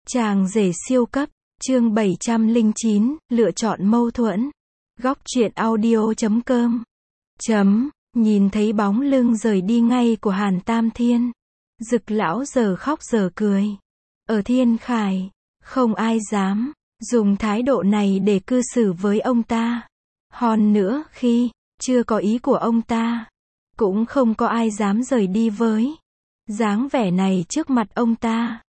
Chàng rể siêu cấp, chương 709, lựa chọn mâu thuẫn. Góc truyện audio.com. Nhìn thấy bóng lưng rời đi ngay của Hàn Tam Thiên. Dực lão giờ khóc giờ cười. Ở Thiên Khải, không ai dám dùng thái độ này để cư xử với ông ta. Hơn nữa khi chưa có ý của ông ta, cũng không có ai dám rời đi với dáng vẻ này trước mặt ông ta.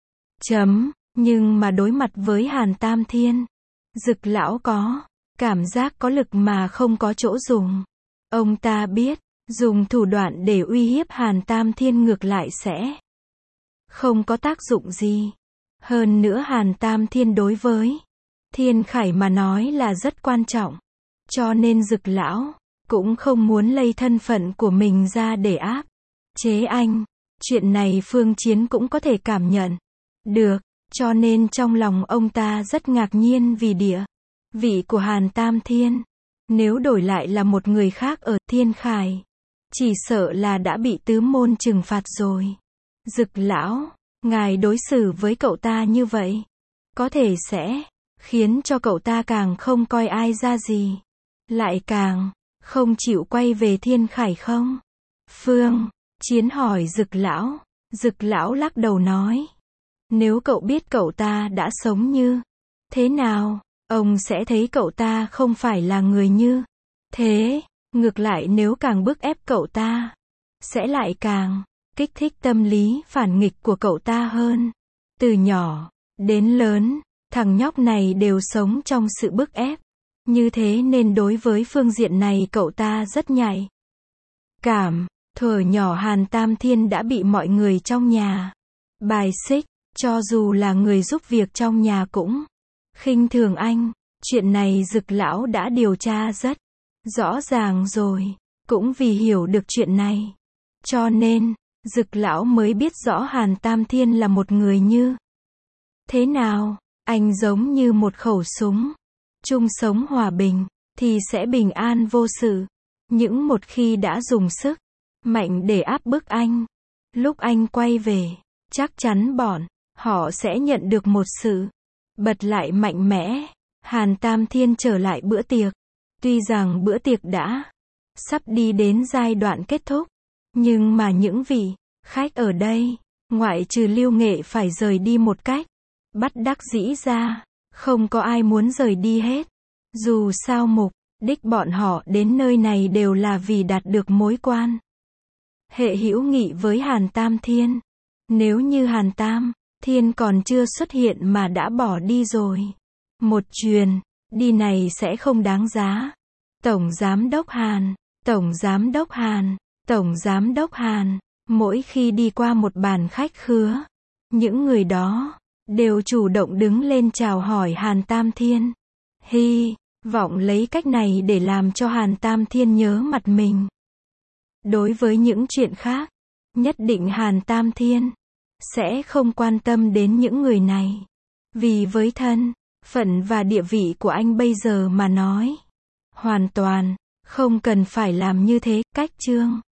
Nhưng mà đối mặt với Hàn Tam Thiên, Dực lão có cảm giác có lực mà không có chỗ dùng. Ông ta biết, dùng thủ đoạn để uy hiếp Hàn Tam Thiên ngược lại sẽ không có tác dụng gì. Hơn nữa Hàn Tam Thiên đối với Thiên Khải mà nói là rất quan trọng. Cho nên Dực lão cũng không muốn lây thân phận của mình ra để áp chế anh. Chuyện này Phương Chiến cũng có thể cảm nhận được, cho nên trong lòng ông ta rất ngạc nhiên vì địa vị của Hàn Tam Thiên. Nếu đổi lại là một người khác ở Thiên Khải, chỉ sợ là đã bị tứ môn trừng phạt rồi. Dực lão, ngài đối xử với cậu ta như vậy, có thể sẽ khiến cho cậu ta càng không coi ai ra gì, lại càng không chịu quay về Thiên Khải không? Phương Chiến hỏi Dực lão. Dực lão lắc đầu nói, nếu cậu biết cậu ta đã sống như thế nào, ông sẽ thấy cậu ta không phải là người như thế. Ngược lại nếu càng bức ép cậu ta, sẽ lại càng kích thích tâm lý phản nghịch của cậu ta hơn. Từ nhỏ đến lớn, thằng nhóc này đều sống trong sự bức ép. Như thế nên đối với phương diện này cậu ta rất nhạy cảm. Thuở nhỏ Hàn Tam Thiên đã bị mọi người trong nhà bài xích, cho dù là người giúp việc trong nhà cũng khinh thường anh. Chuyện này Dực lão đã điều tra rất rõ ràng rồi, cũng vì hiểu được chuyện này, cho nên Dực lão mới biết rõ Hàn Tam Thiên là một người như thế nào. Anh giống như một khẩu súng, chung sống hòa bình thì sẽ bình an vô sự, nhưng một khi đã dùng sức mạnh để áp bức anh, lúc anh quay về, chắc chắn bọn họ sẽ nhận được một sự bật lại mạnh mẽ. Hàn Tam Thiên trở lại bữa tiệc. Tuy rằng bữa tiệc đã sắp đi đến giai đoạn kết thúc, nhưng mà những vị khách ở đây, ngoại trừ Lưu Nghệ phải rời đi một cách bất đắc dĩ ra, không có ai muốn rời đi hết. Dù sao mục đích bọn họ đến nơi này đều là vì đạt được mối quan hệ hữu nghị với Hàn Tam Thiên. Nếu như Hàn Tam Thiên còn chưa xuất hiện mà đã bỏ đi rồi, một chuyền đi này sẽ không đáng giá. Tổng Giám đốc Hàn, Tổng Giám đốc Hàn, Tổng Giám đốc Hàn, mỗi khi đi qua một bàn khách khứa, những người đó đều chủ động đứng lên chào hỏi Hàn Tam Thiên. Hy vọng lấy cách này để làm cho Hàn Tam Thiên nhớ mặt mình. Đối với những chuyện khác, nhất định Hàn Tam Thiên sẽ không quan tâm đến những người này. Vì với thân phận và địa vị của anh bây giờ mà nói, hoàn toàn không cần phải làm như thế. Cách chương